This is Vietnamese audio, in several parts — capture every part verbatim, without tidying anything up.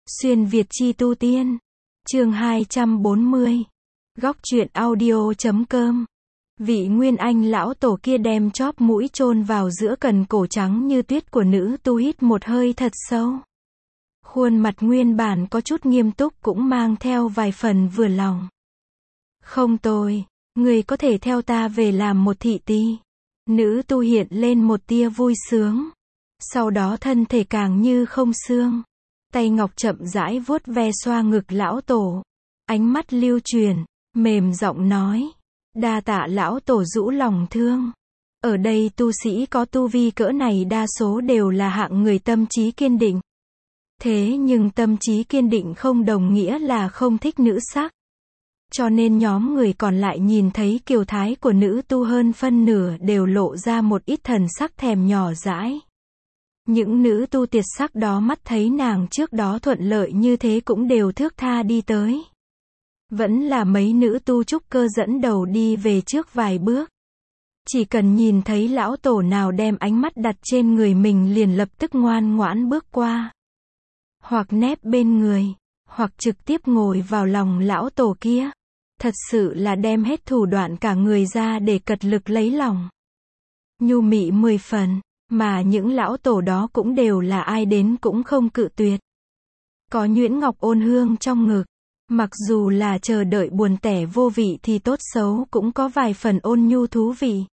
Xuyên Việt chi tu tiên. Chương hai trăm bốn mươi. Góc truyện audio chấm com. Vị Nguyên Anh lão tổ kia đem chóp mũi chôn vào giữa cần cổ trắng như tuyết của nữ tu, hít một hơi thật sâu. Khuôn mặt nguyên bản có chút nghiêm túc cũng mang theo vài phần vừa lòng. Không tồi, người có thể theo ta về làm một thị ti. Nữ tu hiện lên một tia vui sướng. Sau đó thân thể càng như không xương. Tay ngọc chậm rãi vuốt ve xoa ngực lão tổ. Ánh mắt lưu truyền, mềm giọng nói. Đa tạ lão tổ rũ lòng thương. Ở đây tu sĩ có tu vi cỡ này đa số đều là hạng người tâm trí kiên định. Thế nhưng tâm trí kiên định không đồng nghĩa là không thích nữ sắc. Cho nên nhóm người còn lại nhìn thấy kiều thái của nữ tu hơn phân nửa đều lộ ra một ít thần sắc thèm nhỏ dãi. Những nữ tu tiệt sắc đó mắt thấy nàng trước đó thuận lợi như thế cũng đều thước tha đi tới. Vẫn là mấy nữ tu trúc cơ dẫn đầu đi về trước vài bước. Chỉ cần nhìn thấy lão tổ nào đem ánh mắt đặt trên người mình liền lập tức ngoan ngoãn bước qua. Hoặc nép bên người, hoặc trực tiếp ngồi vào lòng lão tổ kia. Thật sự là đem hết thủ đoạn cả người ra để cật lực lấy lòng. Nhu mị mười phần, mà những lão tổ đó cũng đều là ai đến cũng không cự tuyệt. Có nhuyễn ngọc ôn hương trong ngực, mặc dù là chờ đợi buồn tẻ vô vị thì tốt xấu cũng có vài phần ôn nhu thú vị.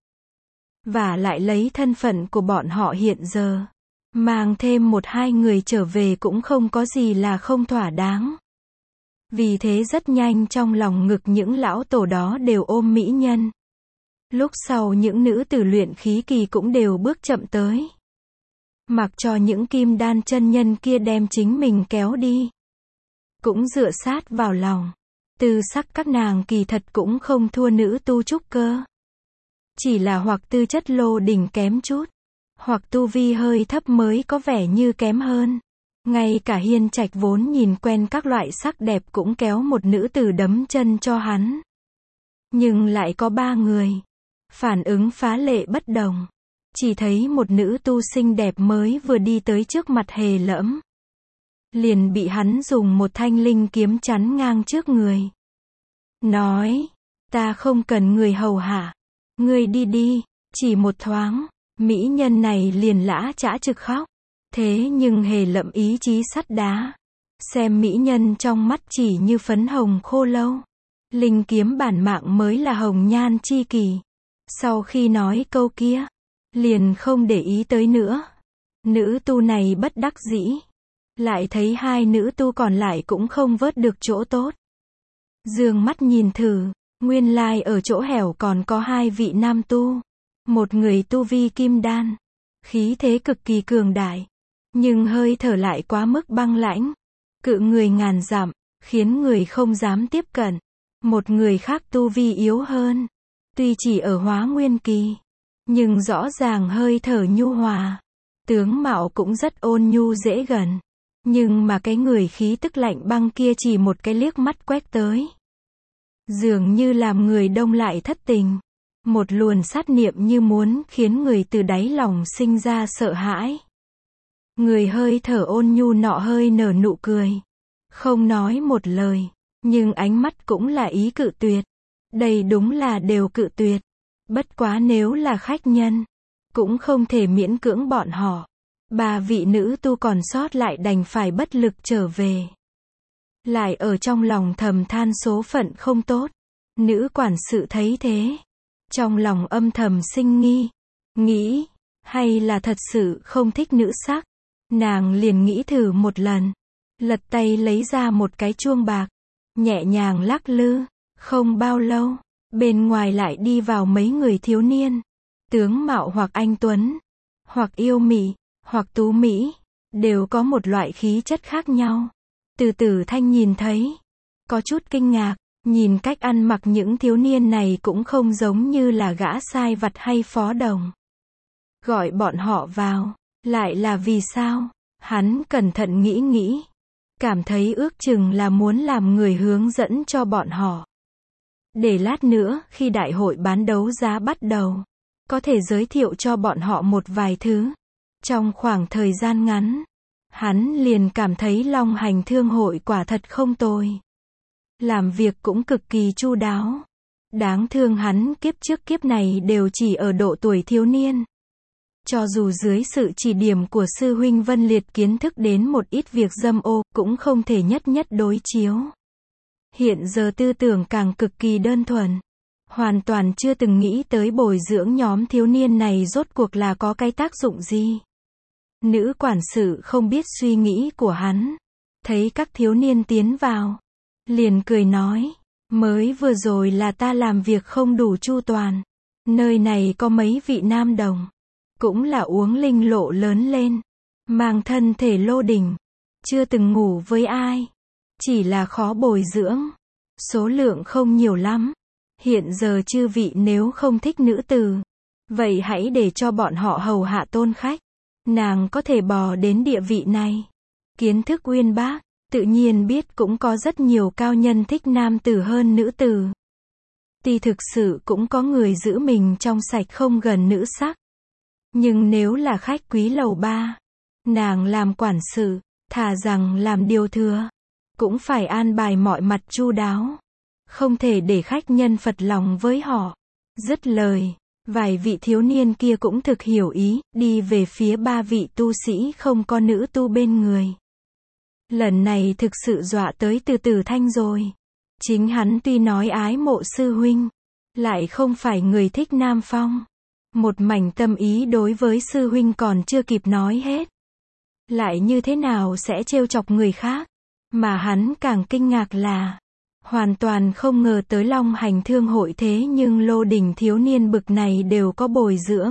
Và lại lấy thân phận của bọn họ hiện giờ, mang thêm một hai người trở về cũng không có gì là không thỏa đáng. Vì thế rất nhanh trong lòng ngực những lão tổ đó đều ôm mỹ nhân. Lúc sau những nữ tử luyện khí kỳ cũng đều bước chậm tới. Mặc cho những kim đan chân nhân kia đem chính mình kéo đi. Cũng dựa sát vào lòng. Tư sắc các nàng kỳ thật cũng không thua nữ tu trúc cơ. Chỉ là hoặc tư chất lô đỉnh kém chút, hoặc tu vi hơi thấp mới có vẻ như kém hơn. Ngay cả Hiên Trạch vốn nhìn quen các loại sắc đẹp cũng kéo một nữ tử đấm chân cho hắn. Nhưng lại có ba người. Phản ứng phá lệ bất đồng. Chỉ thấy một nữ tu xinh đẹp mới vừa đi tới trước mặt Hề Lẫm. Liền bị hắn dùng một thanh linh kiếm chắn ngang trước người. Nói, ta không cần người hầu hạ. Ngươi đi đi, chỉ một thoáng, mỹ nhân này liền lã chã trực khóc. Thế nhưng Hề Lẫm ý chí sắt đá. Xem mỹ nhân trong mắt chỉ như phấn hồng khô lâu. Linh kiếm bản mạng mới là hồng nhan chi kỳ. Sau khi nói câu kia, liền không để ý tới nữa. Nữ tu này bất đắc dĩ. Lại thấy hai nữ tu còn lại cũng không vớt được chỗ tốt. Dương mắt nhìn thử, nguyên lai ở chỗ hẻo còn có hai vị nam tu. Một người tu vi kim đan, khí thế cực kỳ cường đại. Nhưng hơi thở lại quá mức băng lãnh. Cự người ngàn dặm, khiến người không dám tiếp cận. Một người khác tu vi yếu hơn. Tuy chỉ ở hóa nguyên kỳ, nhưng rõ ràng hơi thở nhu hòa. Tướng mạo cũng rất ôn nhu dễ gần. Nhưng mà cái người khí tức lạnh băng kia chỉ một cái liếc mắt quét tới. Dường như làm người đông lại thất tình. Một luồn sát niệm như muốn khiến người từ đáy lòng sinh ra sợ hãi. Người hơi thở ôn nhu nọ hơi nở nụ cười. Không nói một lời, nhưng ánh mắt cũng là ý cự tuyệt. Đây đúng là đều cự tuyệt. Bất quá nếu là khách nhân, cũng không thể miễn cưỡng bọn họ. Ba vị nữ tu còn sót lại đành phải bất lực trở về. Lại ở trong lòng thầm than số phận không tốt. Nữ quản sự thấy thế, trong lòng âm thầm sinh nghi. Nghĩ, hay là thật sự không thích nữ sắc. Nàng liền nghĩ thử một lần. Lật tay lấy ra một cái chuông bạc. Nhẹ nhàng lắc lư. Không bao lâu, bên ngoài lại đi vào mấy người thiếu niên. Tướng mạo hoặc anh tuấn, hoặc yêu mị, hoặc tú mỹ. Đều có một loại khí chất khác nhau. Từ Tử Thanh nhìn thấy, có chút kinh ngạc. Nhìn cách ăn mặc những thiếu niên này cũng không giống như là gã sai vặt hay phó đồng. Gọi bọn họ vào, lại là vì sao? Hắn cẩn thận nghĩ nghĩ. Cảm thấy ước chừng là muốn làm người hướng dẫn cho bọn họ. Để lát nữa, khi đại hội bán đấu giá bắt đầu, có thể giới thiệu cho bọn họ một vài thứ. Trong khoảng thời gian ngắn, Hắn liền cảm thấy Long Hành Thương hội quả thật không tồi. Làm việc cũng cực kỳ chu đáo. Đáng thương hắn kiếp trước kiếp này đều chỉ ở độ tuổi thiếu niên. Cho dù dưới sự chỉ điểm của sư huynh Vân Liệt kiến thức đến một ít việc dâm ô, cũng không thể nhất nhất đối chiếu. Hiện giờ tư tưởng càng cực kỳ đơn thuần. Hoàn toàn chưa từng nghĩ tới bồi dưỡng nhóm thiếu niên này rốt cuộc là có cái tác dụng gì. Nữ quản sự không biết suy nghĩ của hắn. Thấy các thiếu niên tiến vào. Liền cười nói. Mới vừa rồi là ta làm việc không đủ chu toàn. Nơi này có mấy vị nam đồng. Cũng là uống linh lộ lớn lên. Mang thân thể lô đỉnh. Chưa từng ngủ với ai. Chỉ là khó bồi dưỡng. Số lượng không nhiều lắm. Hiện giờ chư vị nếu không thích nữ tử. Vậy hãy để cho bọn họ hầu hạ tôn khách. Nàng có thể bò đến địa vị này. Kiến thức uyên bác. Tự nhiên biết cũng có rất nhiều cao nhân thích nam tử hơn nữ tử. Tuy thực sự cũng có người giữ mình trong sạch không gần nữ sắc. Nhưng nếu là khách quý lầu ba, nàng làm quản sự, thà rằng làm điều thừa, cũng phải an bài mọi mặt chu đáo. Không thể để khách nhân phật lòng với họ. Dứt lời, vài vị thiếu niên kia cũng thực hiểu ý, đi về phía ba vị tu sĩ không có nữ tu bên người. Lần này thực sự dọa tới Từ Tử Thanh rồi. Chính hắn tuy nói ái mộ sư huynh, lại không phải người thích nam phong. Một mảnh tâm ý đối với sư huynh còn chưa kịp nói hết. Lại như thế nào sẽ trêu chọc người khác. Mà hắn càng kinh ngạc là, hoàn toàn không ngờ tới Long Hành Thương hội thế nhưng lô đỉnh thiếu niên bực này đều có bồi dưỡng.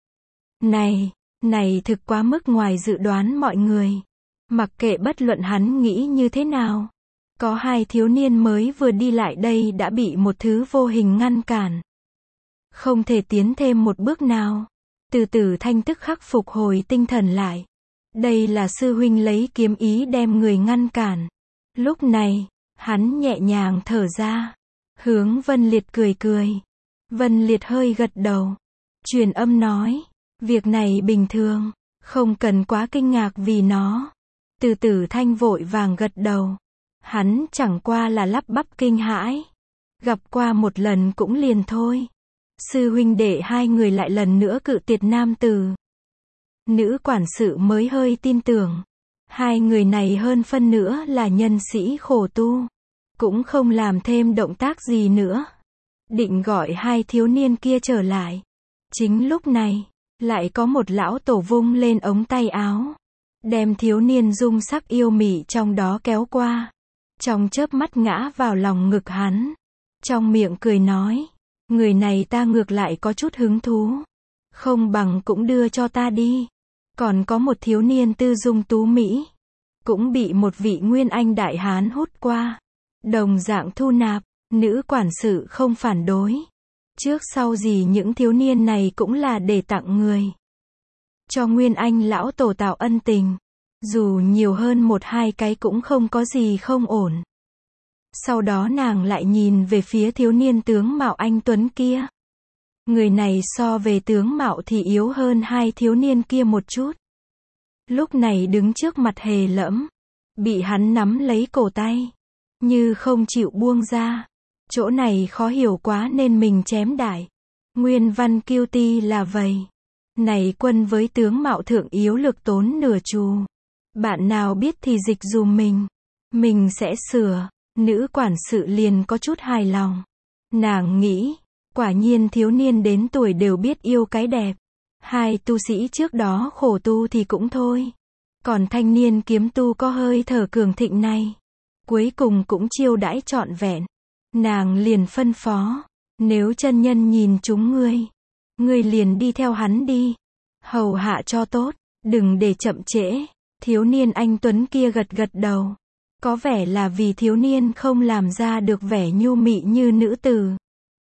Này, này thực quá mức ngoài dự đoán mọi người. Mặc kệ bất luận hắn nghĩ như thế nào. Có hai thiếu niên mới vừa đi lại đây đã bị một thứ vô hình ngăn cản. Không thể tiến thêm một bước nào. Từ Tử Thanh tức khắc phục hồi tinh thần lại. Đây là sư huynh lấy kiếm ý đem người ngăn cản. Lúc này, hắn nhẹ nhàng thở ra. Hướng Vân Liệt cười cười. Vân Liệt hơi gật đầu. Truyền âm nói. Việc này bình thường. Không cần quá kinh ngạc vì nó. Từ Tử Thanh vội vàng gật đầu. Hắn chẳng qua là lắp bắp kinh hãi. Gặp qua một lần cũng liền thôi. Sư huynh đệ hai người lại lần nữa cự tuyệt nam tử. Nữ quản sự mới hơi tin tưởng. Hai người này hơn phân nữa là nhân sĩ khổ tu. Cũng không làm thêm động tác gì nữa. Định gọi hai thiếu niên kia trở lại. Chính lúc này, lại có một lão tổ vung lên ống tay áo. Đem thiếu niên dung sắc yêu mị trong đó kéo qua. Trong chớp mắt ngã vào lòng ngực hắn. Trong miệng cười nói. Người này ta ngược lại có chút hứng thú. Không bằng cũng đưa cho ta đi. Còn có một thiếu niên tư dung tú mỹ. Cũng bị một vị nguyên anh đại hán hút qua. Đồng dạng thu nạp. Nữ quản sự không phản đối. Trước sau gì những thiếu niên này cũng là để tặng người. Cho nguyên anh lão tổ tạo ân tình. Dù nhiều hơn một hai cái cũng không có gì không ổn. Sau đó nàng lại nhìn về phía thiếu niên tướng mạo anh tuấn kia. Người này so về tướng mạo thì yếu hơn hai thiếu niên kia một chút. Lúc này đứng trước mặt Hề Lẫm. Bị hắn nắm lấy cổ tay. Như không chịu buông ra. Chỗ này khó hiểu quá nên mình chém đại. Nguyên văn kiêu ti là vậy. Này quân với tướng mạo thượng yếu lực tốn nửa trù. Bạn nào biết thì dịch dùm mình. Mình sẽ sửa. Nữ quản sự liền có chút hài lòng. Nàng nghĩ, quả nhiên thiếu niên đến tuổi đều biết yêu cái đẹp. Hai tu sĩ trước đó khổ tu thì cũng thôi. Còn thanh niên kiếm tu có hơi thở cường thịnh này. Cuối cùng cũng chiêu đãi trọn vẹn. Nàng liền phân phó. Nếu chân nhân nhìn chúng ngươi. Ngươi liền đi theo hắn đi. Hầu hạ cho tốt. Đừng để chậm trễ. Thiếu niên anh tuấn kia gật gật đầu. Có vẻ là vì thiếu niên không làm ra được vẻ nhu mị như nữ tử.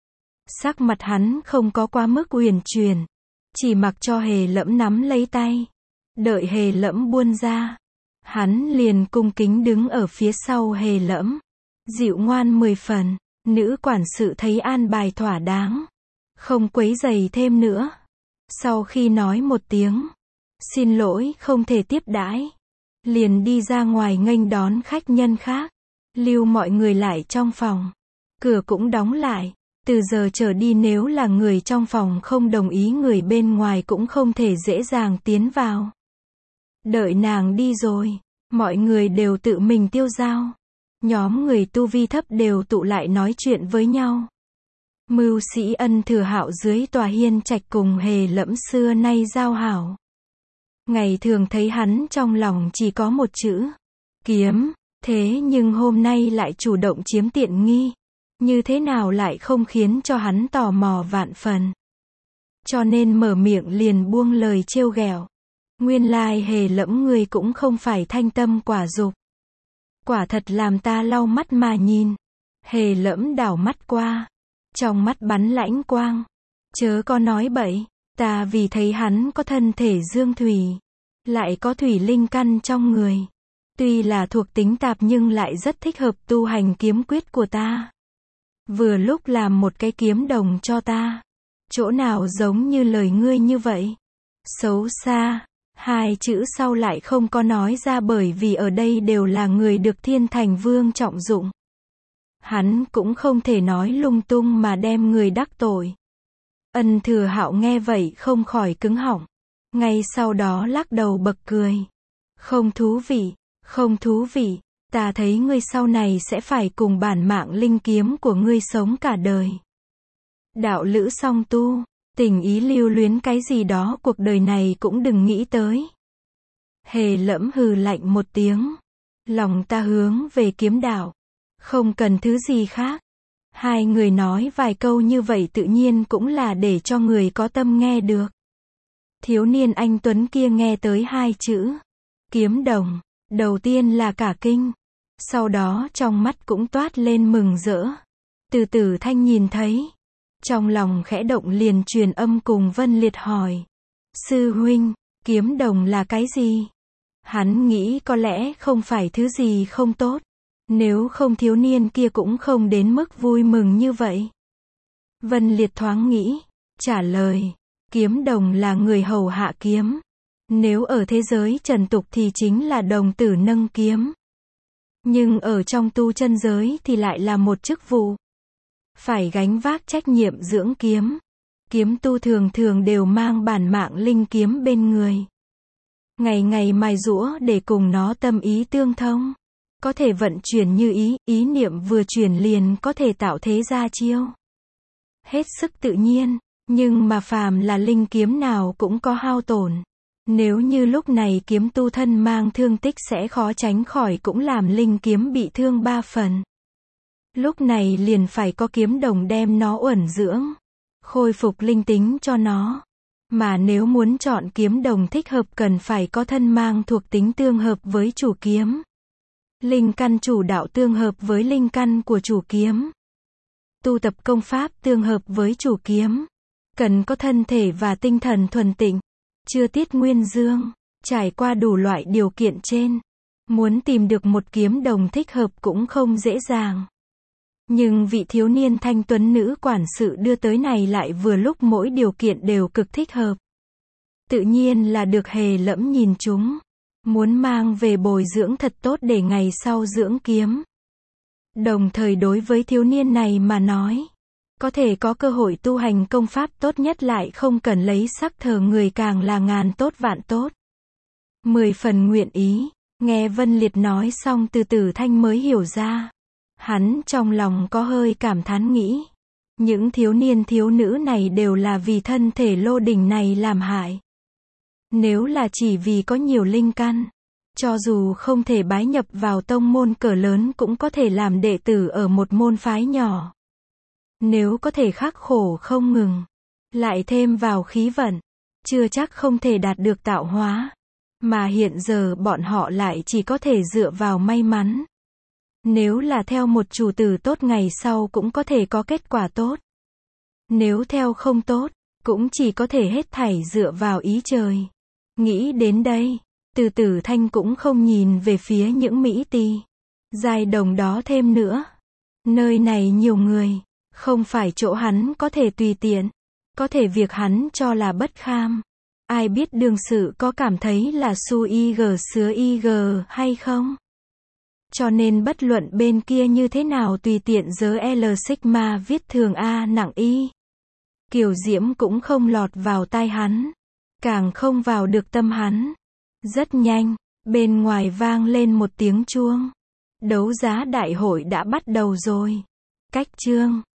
Sắc mặt hắn không có quá mức uyển chuyển. Chỉ mặc cho Hề Lẫm nắm lấy tay. Đợi Hề Lẫm buông ra. Hắn liền cung kính đứng ở phía sau Hề Lẫm. Dịu ngoan mười phần. Nữ quản sự thấy an bài thỏa đáng. Không quấy rầy thêm nữa. Sau khi nói một tiếng. Xin lỗi không thể tiếp đãi. liền đi ra ngoài nghênh đón khách nhân khác, lưu mọi người lại trong phòng. Cửa cũng đóng lại, từ giờ trở đi nếu là người trong phòng không đồng ý người bên ngoài cũng không thể dễ dàng tiến vào. Đợi nàng đi rồi, mọi người đều tự mình tiêu dao. Nhóm người tu vi thấp đều tụ lại nói chuyện với nhau. Mưu sĩ Ân Thừa Hạo dưới tòa hiên trạch cùng Hề Lẫm xưa nay giao hảo. Ngày thường thấy hắn trong lòng chỉ có một chữ, kiếm, thế nhưng hôm nay lại chủ động chiếm tiện nghi. Như thế nào lại không khiến cho hắn tò mò vạn phần. Cho nên mở miệng liền buông lời trêu ghẹo. Nguyên lai Hề Lẫm ngươi cũng không phải thanh tâm quả dục. Quả thật làm ta lau mắt mà nhìn. Hề Lẫm đảo mắt qua. Trong mắt bắn lãnh quang. Chớ có nói bậy. Ta vì thấy hắn có thân thể dương thủy. Lại có thủy linh căn trong người. Tuy là thuộc tính tạp nhưng lại rất thích hợp tu hành kiếm quyết của ta. Vừa lúc làm một cái kiếm đồng cho ta. Chỗ nào giống như lời ngươi như vậy? Xấu xa. Hai chữ sau lại không có nói ra bởi vì ở đây đều là người được Thiên Thành Vương trọng dụng. Hắn cũng không thể nói lung tung mà đem người đắc tội. Ân Thừa Hạo nghe vậy không khỏi cứng họng. Ngay sau đó lắc đầu bật cười. Không thú vị, không thú vị. Ta thấy ngươi sau này sẽ phải cùng bản mạng linh kiếm của ngươi sống cả đời. Đạo lữ song tu, tình ý lưu luyến cái gì đó cuộc đời này cũng đừng nghĩ tới. Hề Lẫm hừ lạnh một tiếng. Lòng ta hướng về kiếm đạo. Không cần thứ gì khác. Hai người nói vài câu như vậy tự nhiên cũng là để cho người có tâm nghe được. Thiếu niên anh Tuấn kia nghe tới hai chữ. Kiếm đồng. Đầu tiên là cả kinh. Sau đó trong mắt cũng toát lên mừng rỡ. Từ Tử Thanh nhìn thấy. Trong lòng khẽ động liền truyền âm cùng Vân Liệt hỏi. Sư huynh, kiếm đồng là cái gì? Hắn nghĩ có lẽ không phải thứ gì không tốt. Nếu không thiếu niên kia cũng không đến mức vui mừng như vậy. Vân Liệt thoáng nghĩ. Trả lời. Kiếm đồng là người hầu hạ kiếm. Nếu ở thế giới trần tục thì chính là đồng tử nâng kiếm. Nhưng ở trong tu chân giới thì lại là một chức vụ. Phải gánh vác trách nhiệm dưỡng kiếm. Kiếm tu thường thường đều mang bản mạng linh kiếm bên người. Ngày ngày mài giũa để cùng nó tâm ý tương thông. Có thể vận chuyển như ý, ý niệm vừa chuyển liền có thể tạo thế ra chiêu. Hết sức tự nhiên, nhưng mà phàm là linh kiếm nào cũng có hao tổn. Nếu như lúc này kiếm tu thân mang thương tích sẽ khó tránh khỏi cũng làm linh kiếm bị thương ba phần. Lúc này liền phải có kiếm đồng đem nó uẩn dưỡng, khôi phục linh tính cho nó. Mà nếu muốn chọn kiếm đồng thích hợp cần phải có thân mang thuộc tính tương hợp với chủ kiếm. Linh căn chủ đạo tương hợp với linh căn của chủ kiếm. Tu tập công pháp tương hợp với chủ kiếm. Cần có thân thể và tinh thần thuần tịnh. Chưa tiết nguyên dương. Trải qua đủ loại điều kiện trên. Muốn tìm được một kiếm đồng thích hợp cũng không dễ dàng. Nhưng vị thiếu niên thanh tuấn nữ quản sự đưa tới này lại vừa lúc mỗi điều kiện đều cực thích hợp. Tự nhiên là được Hề Lẫm nhìn chúng. Muốn mang về bồi dưỡng thật tốt để ngày sau dưỡng kiếm. Đồng thời đối với thiếu niên này mà nói. Có thể có cơ hội tu hành công pháp tốt nhất lại không cần lấy sắc thờ người càng là ngàn tốt vạn tốt. Mười phần nguyện ý. Nghe Vân Liệt nói xong Từ Tử Thanh mới hiểu ra. Hắn trong lòng có hơi cảm thán nghĩ. Những thiếu niên thiếu nữ này đều là vì thân thể lô đỉnh này làm hại. Nếu là chỉ vì có nhiều linh căn, cho dù không thể bái nhập vào tông môn cỡ lớn cũng có thể làm đệ tử ở một môn phái nhỏ. Nếu có thể khắc khổ không ngừng, lại thêm vào khí vận, chưa chắc không thể đạt được tạo hóa. Mà hiện giờ bọn họ lại chỉ có thể dựa vào may mắn. Nếu là theo một chủ tử tốt ngày sau cũng có thể có kết quả tốt. Nếu theo không tốt, cũng chỉ có thể hết thảy dựa vào ý trời. Nghĩ đến đây, Từ Tử Thanh cũng không nhìn về phía những mỹ tỳ giai đồng đó thêm nữa. Nơi này nhiều người, không phải chỗ hắn có thể tùy tiện, có thể việc hắn cho là bất kham. Ai biết đương sự có cảm thấy là su y g sứa y g hay không? Cho nên bất luận bên kia như thế nào tùy tiện dớ L sigma viết thường A nặng Y. Kiều Diễm cũng không lọt vào tai hắn. Càng không vào được tâm hắn. Rất nhanh, bên ngoài vang lên một tiếng chuông. Đấu giá đại hội đã bắt đầu rồi. Cách chương